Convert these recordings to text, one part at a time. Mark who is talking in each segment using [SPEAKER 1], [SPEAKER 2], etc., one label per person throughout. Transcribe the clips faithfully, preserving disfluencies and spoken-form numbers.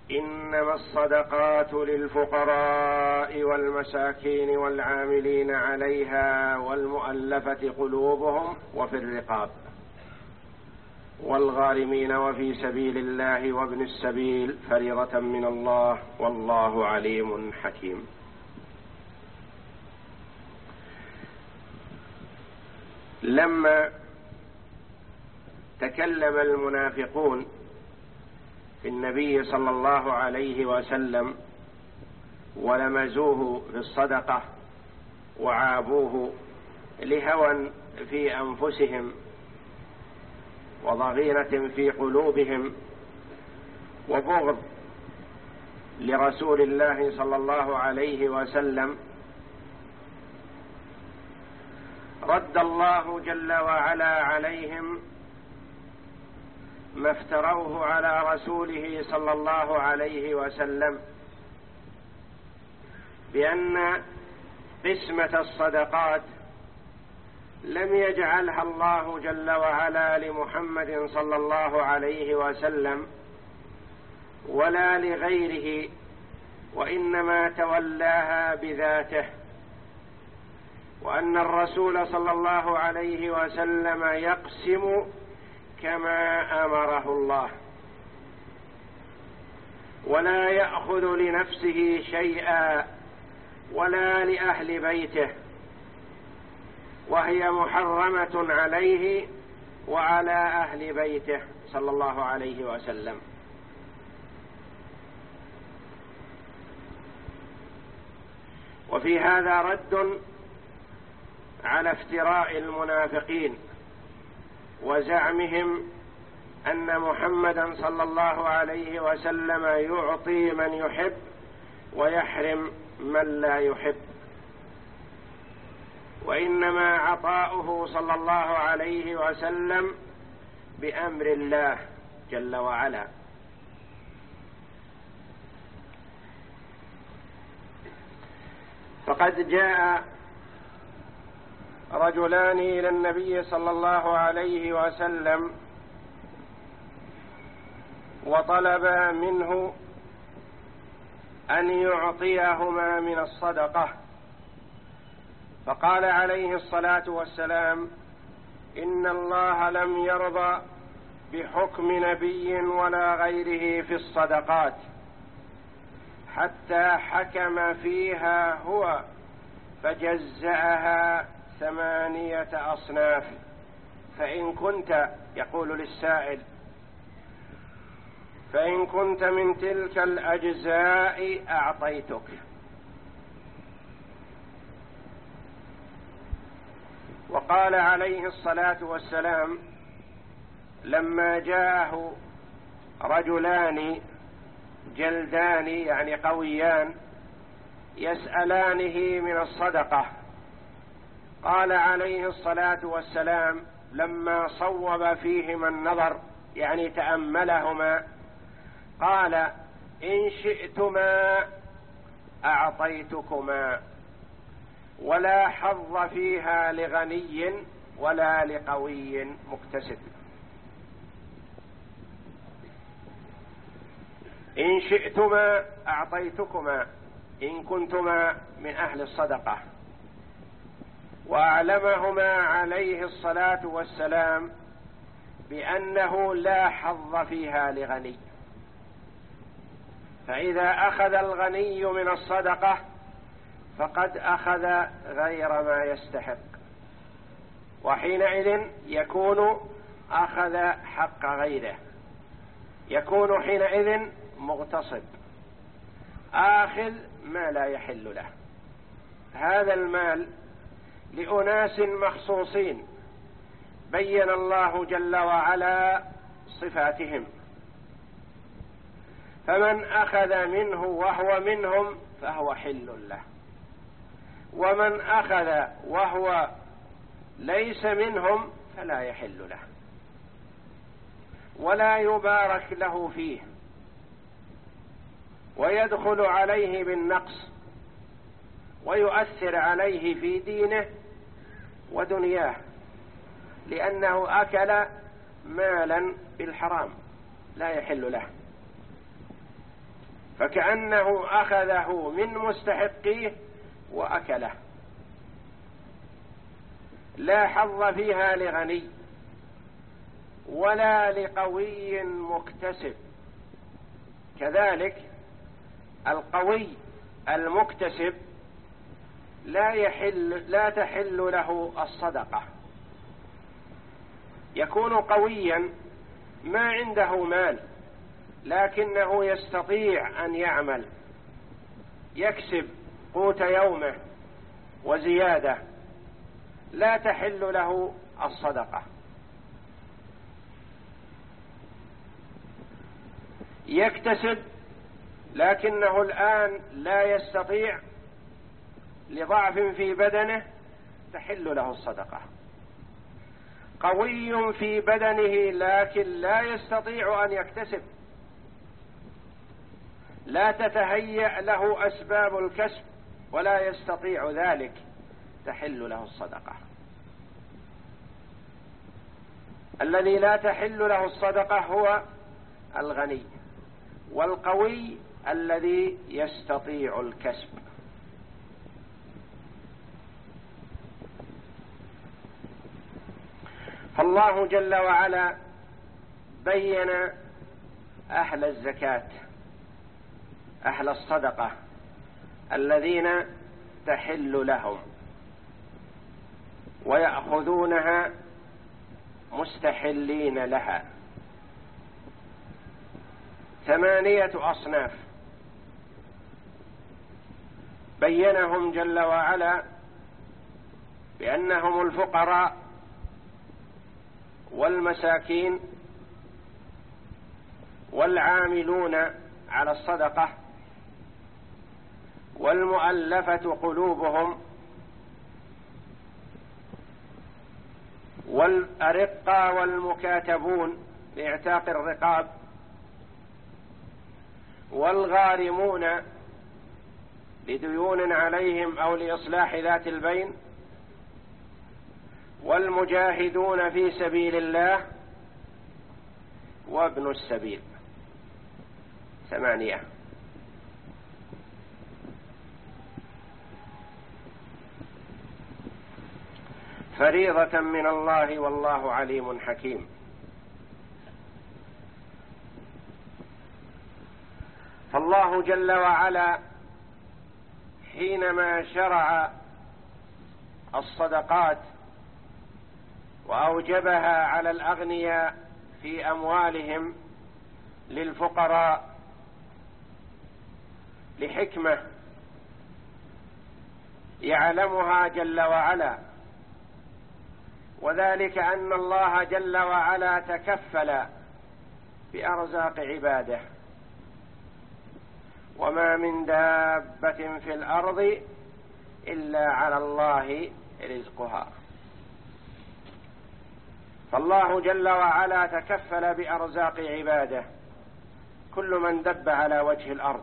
[SPEAKER 1] إنما الصدقات للفقراء والمساكين والعاملين عليها والمؤلفة قلوبهم وفي الرقاب والغارمين وفي سبيل الله وابن السبيل فريضة من الله والله عليم حكيم. لما تكلم المنافقون في النبي صلى الله عليه وسلم ولمزوه في الصدقة وعابوه لهوى في أنفسهم وضغينة في قلوبهم وبغض لرسول الله صلى الله عليه وسلم، رد الله جل وعلا عليهم ما افتروه على رسوله صلى الله عليه وسلم بأن قسمة الصدقات لم يجعلها الله جل وعلا لمحمد صلى الله عليه وسلم ولا لغيره، وإنما تولاها بذاته، وأن الرسول صلى الله عليه وسلم يقسم كما أمره الله ولا يأخذ لنفسه شيئا ولا لأهل بيته، وهي محرمة عليه وعلى أهل بيته صلى الله عليه وسلم. وفي هذا رد على افتراء المنافقين وزعمهم أن محمدا صلى الله عليه وسلم يعطي من يحب ويحرم من لا يحب، وإنما عطاؤه صلى الله عليه وسلم بأمر الله جل وعلا. فقد جاء رجلان إلى النبي صلى الله عليه وسلم وطلبا منه أن يعطيهما من الصدقة، فقال عليه الصلاة والسلام: إن الله لم يرضى بحكم نبي ولا غيره في الصدقات حتى حكم فيها هو فجزأها ثمانية أصناف، فإن كنت، يقول للسائل، فإن كنت من تلك الأجزاء أعطيتك. وقال عليه الصلاة والسلام لما جاءه رجلان جلدان يعني قويان يسألانه من الصدقة، قال عليه الصلاة والسلام لما صوب فيهما النظر يعني تأملهما قال: إن شئتما أعطيتكما، ولا حظ فيها لغني ولا لقوي مكتسب. إن شئتما أعطيتكما إن كنتما من أهل الصدقة. وأعلمهما عليه الصلاة والسلام بأنه لا حظ فيها لغني، فإذا أخذ الغني من الصدقة فقد أخذ غير ما يستحق، وحينئذ يكون أخذ حق غيره، يكون حينئذ مغتصب آخذ ما لا يحل له. هذا المال لأناس مخصوصين بين الله جل وعلا صفاتهم، فمن أخذ منه وهو منهم فهو حل له، ومن أخذ وهو ليس منهم فلا يحل له ولا يبارك له فيه، ويدخل عليه بالنقص ويؤثر عليه في دينه ودنياه، لأنه أكل مالا بالحرام لا يحل له. فكأنه أخذه من مستحقيه وأكله، لا حظ فيها لغني ولا لقوي مكتسب. كذلك القوي المكتسب لا يحل لا تحل له الصدقة، يكون قويا ما عنده مال لكنه يستطيع أن يعمل يكسب قوت يومه وزيادة، لا تحل له الصدقة. يكتسب لكنه الآن لا يستطيع لضعف في بدنه، تحل له الصدقة. قوي في بدنه لكن لا يستطيع أن يكتسب، لا تتهيأ له أسباب الكسب ولا يستطيع ذلك، تحل له الصدقة. الذي لا تحل له الصدقة هو الغني، والقوي الذي يستطيع الكسب. فالله جل وعلا بين أهل الزكاة، أهل الصدقة الذين تحل لهم ويأخذونها مستحلين لها، ثمانية أصناف بينهم جل وعلا بأنهم الفقراء والمساكين والعاملون على الصدقة والمؤلفة قلوبهم والأرقة والمكاتبون لإعتاق الرقاب والغارمون لديون عليهم أو لإصلاح ذات البين والمجاهدون في سبيل الله وابن السبيل. ثمانية. فريضة من الله والله عليم حكيم. فالله جل وعلا حينما شرع الصدقات وأوجبها على الأغنياء في أموالهم للفقراء لحكمة يعلمها جل وعلا، وذلك أن الله جل وعلا تكفل بأرزاق عباده، وما من دابة في الأرض إلا على الله رزقها. فالله جل وعلا تكفل بأرزاق عباده، كل من دب على وجه الأرض.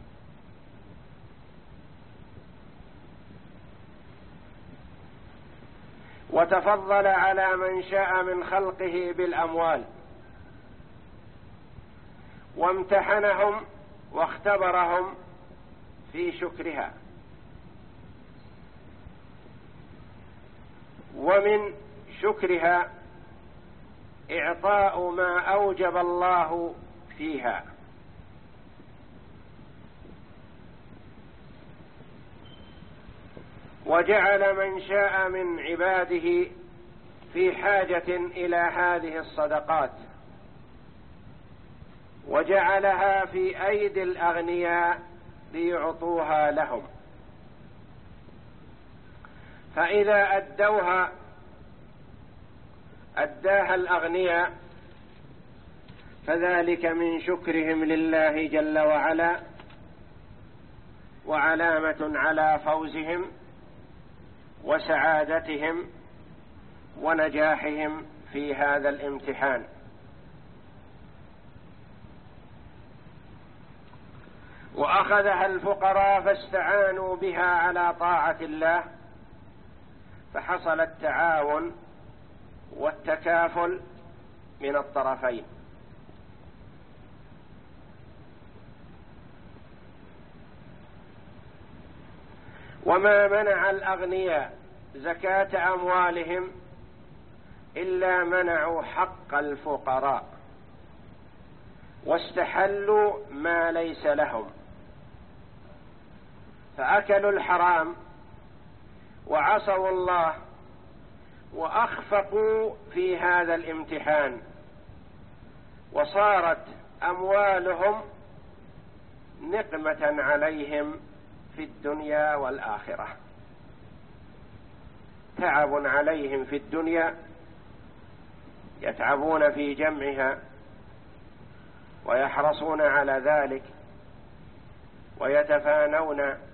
[SPEAKER 1] وتفضل على من شاء من خلقه بالأموال، وامتحنهم واختبرهم في شكرها. ومن شكرها إعطاء ما أوجب الله فيها، وجعل من شاء من عباده في حاجة إلى هذه الصدقات، وجعلها في أيدي الأغنياء ليعطوها لهم، فإذا أدوها أداها الأغنياء فذلك من شكرهم لله جل وعلا، وعلامة على فوزهم وسعادتهم ونجاحهم في هذا الامتحان. وأخذها الفقراء فاستعانوا بها على طاعة الله، فحصل التعاون والتكافل من الطرفين. وما منع الأغنياء زكاة أموالهم إلا منعوا حق الفقراء واستحلوا ما ليس لهم، فأكلوا الحرام وعصوا الله وأخفقوا في هذا الامتحان، وصارت أموالهم نقمة عليهم في الدنيا والآخرة، تعب عليهم في الدنيا يتعبون في جمعها ويحرصون على ذلك ويتفانون